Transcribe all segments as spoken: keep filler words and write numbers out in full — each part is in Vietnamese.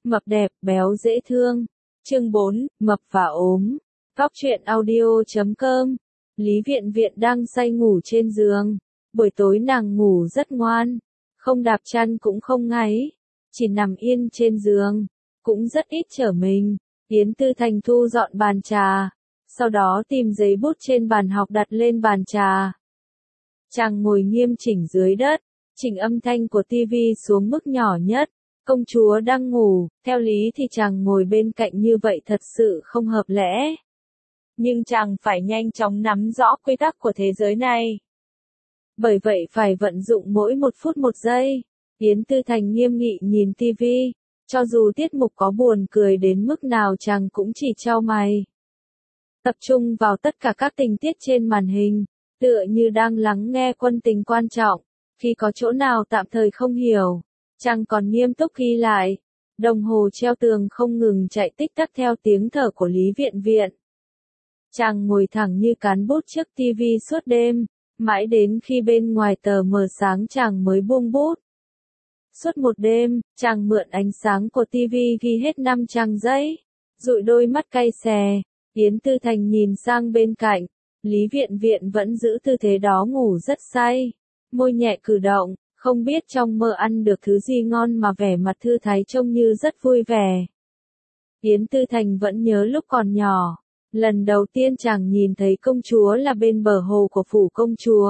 Mập đẹp, béo dễ thương. Chương bốn, mập và ốm. Góc truyện audio chấm com. Lý Viện Viện đang say ngủ trên giường. Buổi tối nàng ngủ rất ngoan, không đạp chăn cũng không ngáy, chỉ nằm yên trên giường, cũng rất ít trở mình. Yến Tư Thành thu dọn bàn trà, sau đó tìm giấy bút trên bàn học đặt lên bàn trà. Chàng ngồi nghiêm chỉnh dưới đất, chỉnh âm thanh của tivi xuống mức nhỏ nhất. Công chúa đang ngủ, theo lý thì chàng ngồi bên cạnh như vậy thật sự không hợp lẽ. Nhưng chàng phải nhanh chóng nắm rõ quy tắc của thế giới này. Bởi vậy phải vận dụng mỗi một phút một giây. Yến Tư Thành nghiêm nghị nhìn tivi, cho dù tiết mục có buồn cười đến mức nào chàng cũng chỉ chau mày. Tập trung vào tất cả các tình tiết trên màn hình, tựa như đang lắng nghe quân tình quan trọng. Khi có chỗ nào tạm thời không hiểu, chàng còn nghiêm túc ghi lại. Đồng hồ treo tường không ngừng chạy tích tắc theo tiếng thở của Lý Viện Viện. Chàng ngồi thẳng như cán bút trước tivi suốt đêm, mãi đến khi bên ngoài tờ mờ sáng chàng mới buông bút. Suốt một đêm, chàng mượn ánh sáng của tivi ghi hết năm trang giấy, dụi đôi mắt cay xè. Yến Tư Thành nhìn sang bên cạnh, Lý Viện Viện vẫn giữ tư thế đó ngủ rất say, môi nhẹ cử động, không biết trong mơ ăn được thứ gì ngon mà vẻ mặt thư thái trông như rất vui vẻ. Yến Tư Thành vẫn nhớ lúc còn nhỏ, lần đầu tiên chàng nhìn thấy công chúa là bên bờ hồ của phủ công chúa.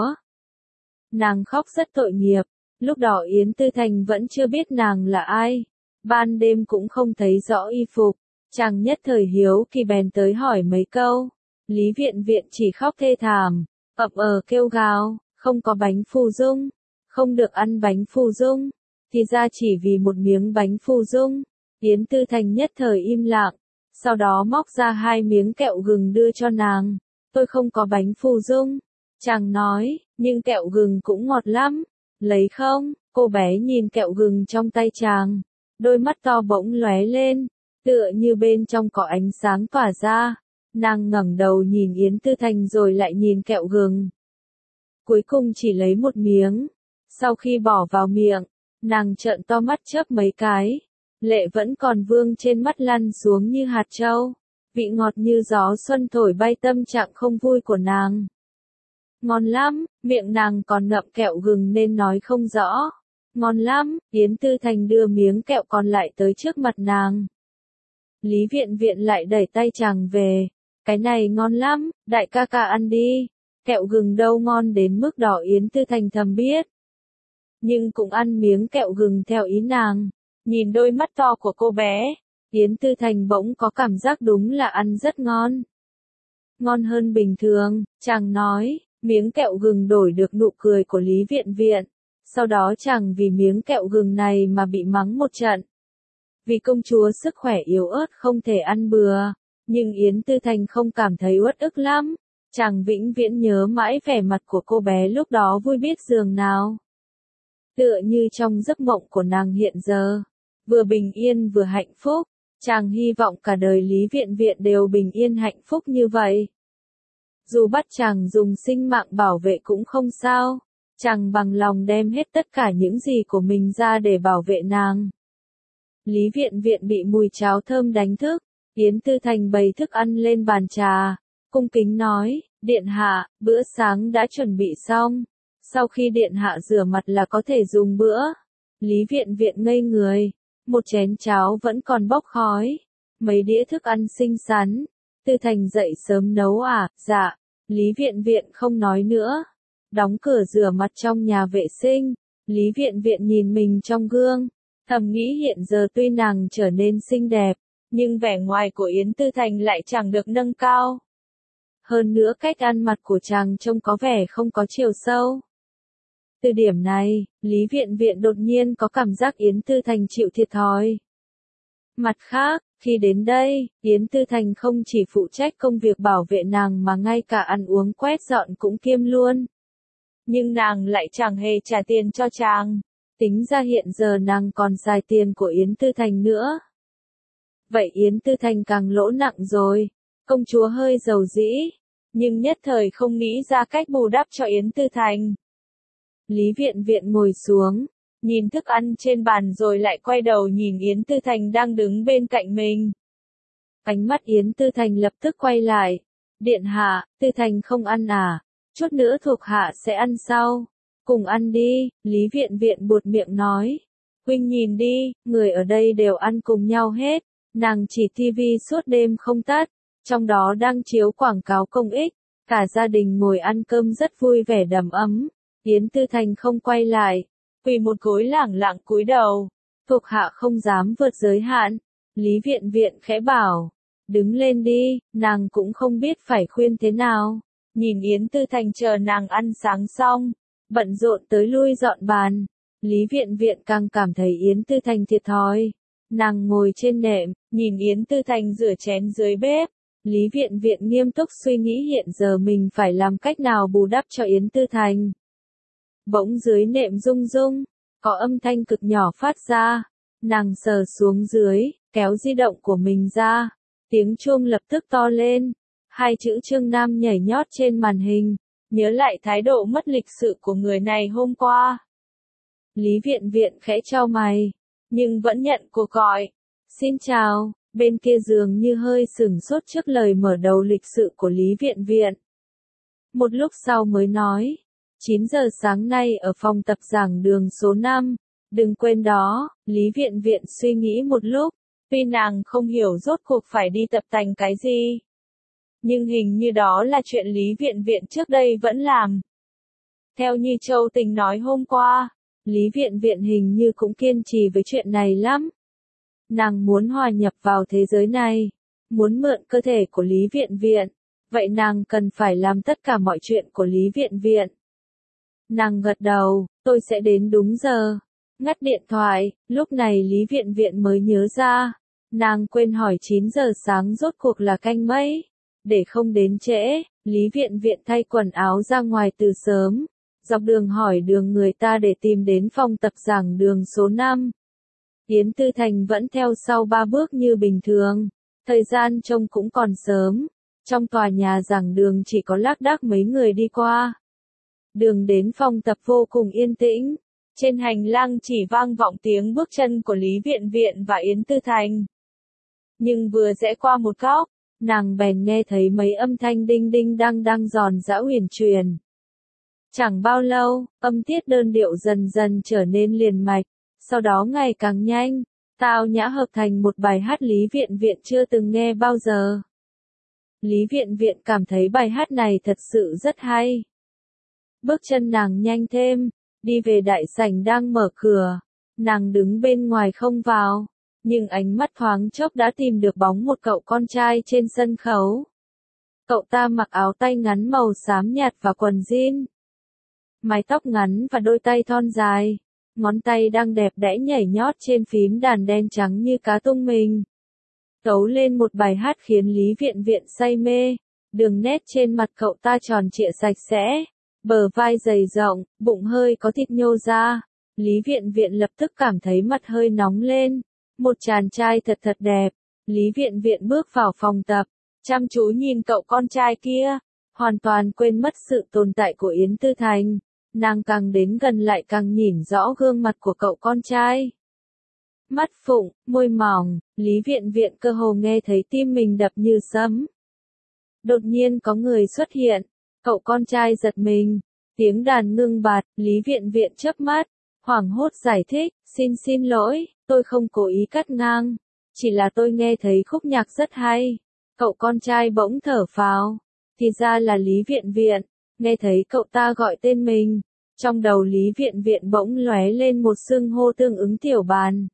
Nàng khóc rất tội nghiệp, lúc đó Yến Tư Thành vẫn chưa biết nàng là ai, ban đêm cũng không thấy rõ y phục, chàng nhất thời hiếu kỳ bèn tới hỏi mấy câu. Lý Viện Viện chỉ khóc thê thảm, ậm ờ kêu gào, không có bánh phù dung, không được ăn bánh phù dung, thì ra chỉ vì một miếng bánh phù dung. Yến Tư Thành nhất thời im lặng, sau đó móc ra hai miếng kẹo gừng đưa cho nàng. Tôi không có bánh phù dung, chàng nói, nhưng kẹo gừng cũng ngọt lắm, lấy không? Cô bé nhìn kẹo gừng trong tay chàng, đôi mắt to bỗng lóe lên, tựa như bên trong có ánh sáng tỏa ra. Nàng ngẩng đầu nhìn Yến Tư Thành rồi lại nhìn kẹo gừng. Cuối cùng chỉ lấy một miếng, sau khi bỏ vào miệng, nàng trợn to mắt chớp mấy cái. Lệ vẫn còn vương trên mắt lăn xuống như hạt trâu, vị ngọt như gió xuân thổi bay tâm trạng không vui của nàng. Ngon lắm, miệng nàng còn ngậm kẹo gừng nên nói không rõ. Ngon lắm, Yến Tư Thành đưa miếng kẹo còn lại tới trước mặt nàng. Lý Viện Viện lại đẩy tay chàng về, cái này ngon lắm, đại ca ca ăn đi. Kẹo gừng đâu ngon đến mức đó Yến Tư Thành thầm biết. Nhưng cũng ăn miếng kẹo gừng theo ý nàng. Nhìn đôi mắt to của cô bé, Yến Tư Thành bỗng có cảm giác đúng là ăn rất ngon. Ngon hơn bình thường, chàng nói, miếng kẹo gừng đổi được nụ cười của Lý Viện Viện. Sau đó chàng vì miếng kẹo gừng này mà bị mắng một trận. Vì công chúa sức khỏe yếu ớt không thể ăn bừa, nhưng Yến Tư Thành không cảm thấy uất ức lắm. Chàng vĩnh viễn nhớ mãi vẻ mặt của cô bé lúc đó vui biết dường nào. Tựa như trong giấc mộng của nàng hiện giờ, vừa bình yên vừa hạnh phúc, chàng hy vọng cả đời Lý Viện Viện đều bình yên hạnh phúc như vậy. Dù bắt chàng dùng sinh mạng bảo vệ cũng không sao, chàng bằng lòng đem hết tất cả những gì của mình ra để bảo vệ nàng. Lý Viện Viện bị mùi cháo thơm đánh thức, Yến Tư Thành bày thức ăn lên bàn trà, cung kính nói, điện hạ, bữa sáng đã chuẩn bị xong, sau khi điện hạ rửa mặt là có thể dùng bữa. Lý Viện Viện ngây người, một chén cháo vẫn còn bốc khói, mấy đĩa thức ăn xinh xắn. Tư Thành dậy sớm nấu à? Dạ. Lý Viện Viện không nói nữa, đóng cửa rửa mặt trong nhà vệ sinh. Lý Viện Viện nhìn mình trong gương, thầm nghĩ hiện giờ tuy nàng trở nên xinh đẹp, nhưng vẻ ngoài của Yến Tư Thành lại chẳng được nâng cao. Hơn nữa cách ăn mặc của chàng trông có vẻ không có chiều sâu. Từ điểm này, Lý Viện Viện đột nhiên có cảm giác Yến Tư Thành chịu thiệt thòi. Mặt khác, khi đến đây, Yến Tư Thành không chỉ phụ trách công việc bảo vệ nàng mà ngay cả ăn uống quét dọn cũng kiêm luôn. Nhưng nàng lại chẳng hề trả tiền cho chàng. Tính ra hiện giờ nàng còn xài tiền của Yến Tư Thành nữa. Vậy Yến Tư Thành càng lỗ nặng rồi. Công chúa hơi giàu dĩ, nhưng nhất thời không nghĩ ra cách bù đắp cho Yến Tư Thành. Lý Viện Viện ngồi xuống, nhìn thức ăn trên bàn rồi lại quay đầu nhìn Yến Tư Thành đang đứng bên cạnh mình. Ánh mắt Yến Tư Thành lập tức quay lại. Điện hạ, Tư Thành không ăn à? Chút nữa thuộc hạ sẽ ăn sau. Cùng ăn đi, Lý Viện Viện buột miệng nói. Huynh nhìn đi, người ở đây đều ăn cùng nhau hết. Nàng chỉ tivi suốt đêm không tắt, trong đó đang chiếu quảng cáo công ích. Cả gia đình ngồi ăn cơm rất vui vẻ đầm ấm. Yến Tư Thành không quay lại, quỳ một gối lẳng lặng cúi đầu. Thuộc hạ không dám vượt giới hạn. Lý Viện Viện khẽ bảo. Đứng lên đi, nàng cũng không biết phải khuyên thế nào. Nhìn Yến Tư Thành chờ nàng ăn sáng xong, bận rộn tới lui dọn bàn. Lý Viện Viện càng cảm thấy Yến Tư Thành thiệt thòi. Nàng ngồi trên nệm, nhìn Yến Tư Thành rửa chén dưới bếp. Lý Viện Viện nghiêm túc suy nghĩ hiện giờ mình phải làm cách nào bù đắp cho Yến Tư Thành. Bỗng dưới nệm rung rung, có âm thanh cực nhỏ phát ra. Nàng sờ xuống dưới, kéo di động của mình ra. Tiếng chuông lập tức to lên. Hai chữ Trương Nam nhảy nhót trên màn hình. Nhớ lại thái độ mất lịch sự của người này hôm qua. Lý Viện Viện khẽ chau mày, nhưng vẫn nhận cuộc gọi. Xin chào, bên kia dường như hơi sửng sốt trước lời mở đầu lịch sự của Lý Viện Viện. Một lúc sau mới nói, chín giờ sáng nay ở phòng tập giảng đường số năm, đừng quên đó. Lý Viện Viện suy nghĩ một lúc, tuy nàng không hiểu rốt cuộc phải đi tập tành cái gì. Nhưng hình như đó là chuyện Lý Viện Viện trước đây vẫn làm. Theo như Châu Tình nói hôm qua, Lý Viện Viện hình như cũng kiên trì với chuyện này lắm. Nàng muốn hòa nhập vào thế giới này, muốn mượn cơ thể của Lý Viện Viện, vậy nàng cần phải làm tất cả mọi chuyện của Lý Viện Viện. Nàng gật đầu, tôi sẽ đến đúng giờ. Ngắt điện thoại, lúc này Lý Viện Viện mới nhớ ra, nàng quên hỏi chín giờ sáng rốt cuộc là canh mấy. Để không đến trễ, Lý Viện Viện thay quần áo ra ngoài từ sớm, dọc đường hỏi đường người ta để tìm đến phòng tập giảng đường số năm. Yến Tư Thành vẫn theo sau ba bước như bình thường, thời gian trông cũng còn sớm, trong tòa nhà giảng đường chỉ có lác đác mấy người đi qua. Đường đến phòng tập vô cùng yên tĩnh, trên hành lang chỉ vang vọng tiếng bước chân của Lý Viện Viện và Yến Tư Thành. Nhưng vừa rẽ qua một góc, nàng bèn nghe thấy mấy âm thanh đinh đinh đang đang giòn giã huyền truyền. Chẳng bao lâu, âm tiết đơn điệu dần dần trở nên liền mạch, sau đó ngày càng nhanh, tao nhã hợp thành một bài hát Lý Viện Viện chưa từng nghe bao giờ. Lý Viện Viện cảm thấy bài hát này thật sự rất hay. Bước chân nàng nhanh thêm, đi về đại sảnh đang mở cửa, nàng đứng bên ngoài không vào. Nhưng ánh mắt thoáng chốc đã tìm được bóng một cậu con trai trên sân khấu. Cậu ta mặc áo tay ngắn màu xám nhạt và quần jean. Mái tóc ngắn và đôi tay thon dài. Ngón tay đang đẹp đẽ nhảy nhót trên phím đàn đen trắng như cá tung mình. Tấu lên một bài hát khiến Lý Viện Viện say mê. Đường nét trên mặt cậu ta tròn trịa sạch sẽ. Bờ vai dày rộng, bụng hơi có thịt nhô ra. Lý Viện Viện lập tức cảm thấy mặt hơi nóng lên. Một chàng trai thật thật đẹp. Lý Viện Viện bước vào phòng tập, chăm chú nhìn cậu con trai kia, hoàn toàn quên mất sự tồn tại của Yến Tư Thành. Nàng càng đến gần lại càng nhìn rõ gương mặt của cậu con trai. Mắt phụng, môi mỏng, Lý Viện Viện cơ hồ nghe thấy tim mình đập như sấm. Đột nhiên có người xuất hiện, cậu con trai giật mình, tiếng đàn ngưng bặt, Lý Viện Viện chớp mắt, hoảng hốt giải thích, xin xin lỗi, tôi không cố ý cắt ngang, chỉ là tôi nghe thấy khúc nhạc rất hay. Cậu con trai bỗng thở phào, thì ra là Lý Viện Viện, nghe thấy cậu ta gọi tên mình, trong đầu Lý Viện Viện bỗng lóe lên một xưng hô tương ứng tiểu bàn.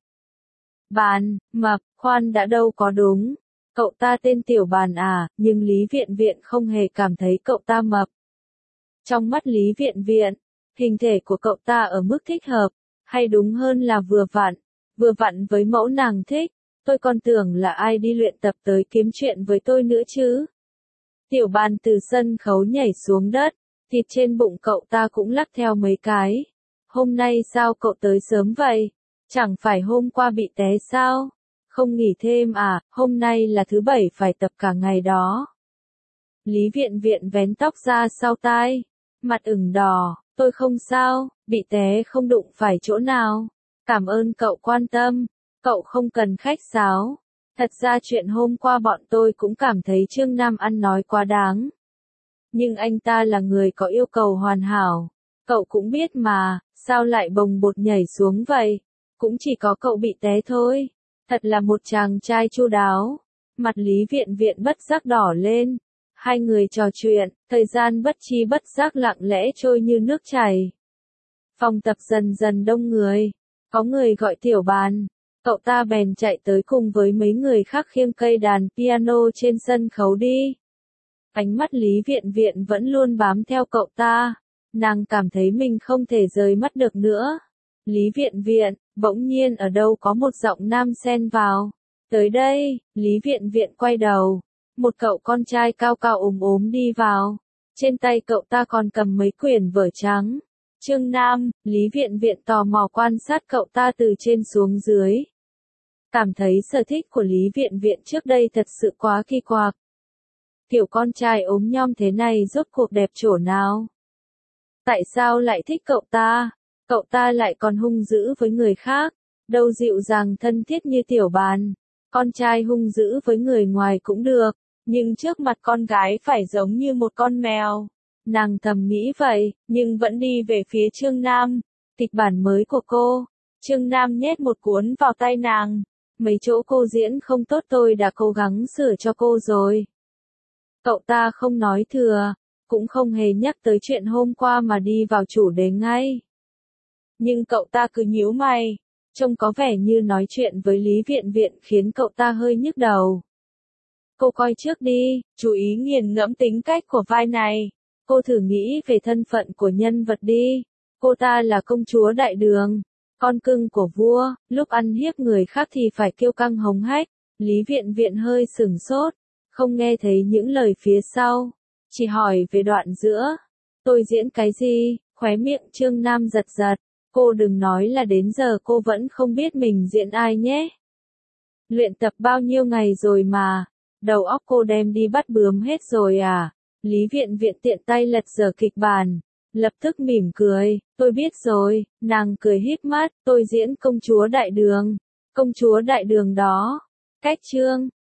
Bàn, mập, khoan đã đâu có đúng, cậu ta tên tiểu bàn à, nhưng Lý Viện Viện không hề cảm thấy cậu ta mập. Trong mắt Lý Viện Viện, hình thể của cậu ta ở mức thích hợp, hay đúng hơn là vừa vặn, vừa vặn với mẫu nàng thích, tôi còn tưởng là ai đi luyện tập tới kiếm chuyện với tôi nữa chứ. Tiểu bàn từ sân khấu nhảy xuống đất, thịt trên bụng cậu ta cũng lắc theo mấy cái. Hôm nay sao cậu tới sớm vậy? Chẳng phải hôm qua bị té sao? Không nghỉ thêm à, hôm nay là thứ bảy phải tập cả ngày đó. Lý Viện Viện vén tóc ra sau tai, mặt ửng đỏ, Tôi không sao, bị té không đụng phải chỗ nào. Cảm ơn cậu quan tâm, cậu không cần khách sáo. Thật ra chuyện hôm qua bọn tôi cũng cảm thấy Trương Nam ăn nói quá đáng. Nhưng anh ta là người có yêu cầu hoàn hảo. Cậu cũng biết mà, sao lại bồng bột nhảy xuống vậy? Cũng chỉ có cậu bị té thôi. Thật là một chàng trai chu đáo. Mặt Lý Viện Viện bất giác đỏ lên. Hai người trò chuyện, thời gian bất chi bất giác lặng lẽ trôi như nước chảy. Phòng tập dần dần đông người. Có người gọi Tiểu Bàn. Cậu ta bèn chạy tới cùng với mấy người khác khiêng cây đàn piano trên sân khấu đi. Ánh mắt Lý Viện Viện vẫn luôn bám theo cậu ta. Nàng cảm thấy mình không thể rời mắt được nữa. Lý Viện Viện, bỗng nhiên ở đâu có một giọng nam xen vào. Tới đây, Lý Viện Viện quay đầu. Một cậu con trai cao cao ốm ốm đi vào. Trên tay cậu ta còn cầm mấy quyển vở trắng. Trương Nam, Lý Viện Viện tò mò quan sát cậu ta từ trên xuống dưới. Cảm thấy sở thích của Lý Viện Viện trước đây thật sự quá kỳ quặc. Kiểu con trai ốm nhom thế này rốt cuộc đẹp chỗ nào? Tại sao lại thích cậu ta? Cậu ta lại còn hung dữ với người khác, đâu dịu dàng thân thiết như Tiểu Bàn. Con trai hung dữ với người ngoài cũng được, nhưng trước mặt con gái phải giống như một con mèo. Nàng thầm nghĩ vậy, nhưng vẫn đi về phía Trương Nam. Kịch bản mới của cô. Trương Nam nhét một cuốn vào tay nàng. Mấy chỗ cô diễn không tốt tôi đã cố gắng sửa cho cô rồi. Cậu ta không nói thừa, cũng không hề nhắc tới chuyện hôm qua mà đi vào chủ đề ngay. Nhưng cậu ta cứ nhíu mày, trông có vẻ như nói chuyện với Lý Viện Viện khiến cậu ta hơi nhức đầu. Cô coi trước đi, chú ý nghiền ngẫm tính cách của vai này. Cô thử nghĩ về thân phận của nhân vật đi. Cô ta là công chúa đại đường, con cưng của vua, lúc ăn hiếp người khác thì phải kiêu căng hống hách. Lý Viện Viện hơi sửng sốt, không nghe thấy những lời phía sau, chỉ hỏi về đoạn giữa. Tôi diễn cái gì? Khóe miệng Trương Nam giật giật. Cô đừng nói là đến giờ cô vẫn không biết mình diễn ai nhé. Luyện tập bao nhiêu ngày rồi mà, đầu óc cô đem đi bắt bướm hết rồi à? Lý Viện Viện tiện tay lật dở kịch bản, lập tức mỉm cười, tôi biết rồi. Nàng cười híp mắt, tôi diễn công chúa đại đường. Công chúa đại đường đó, cách Trương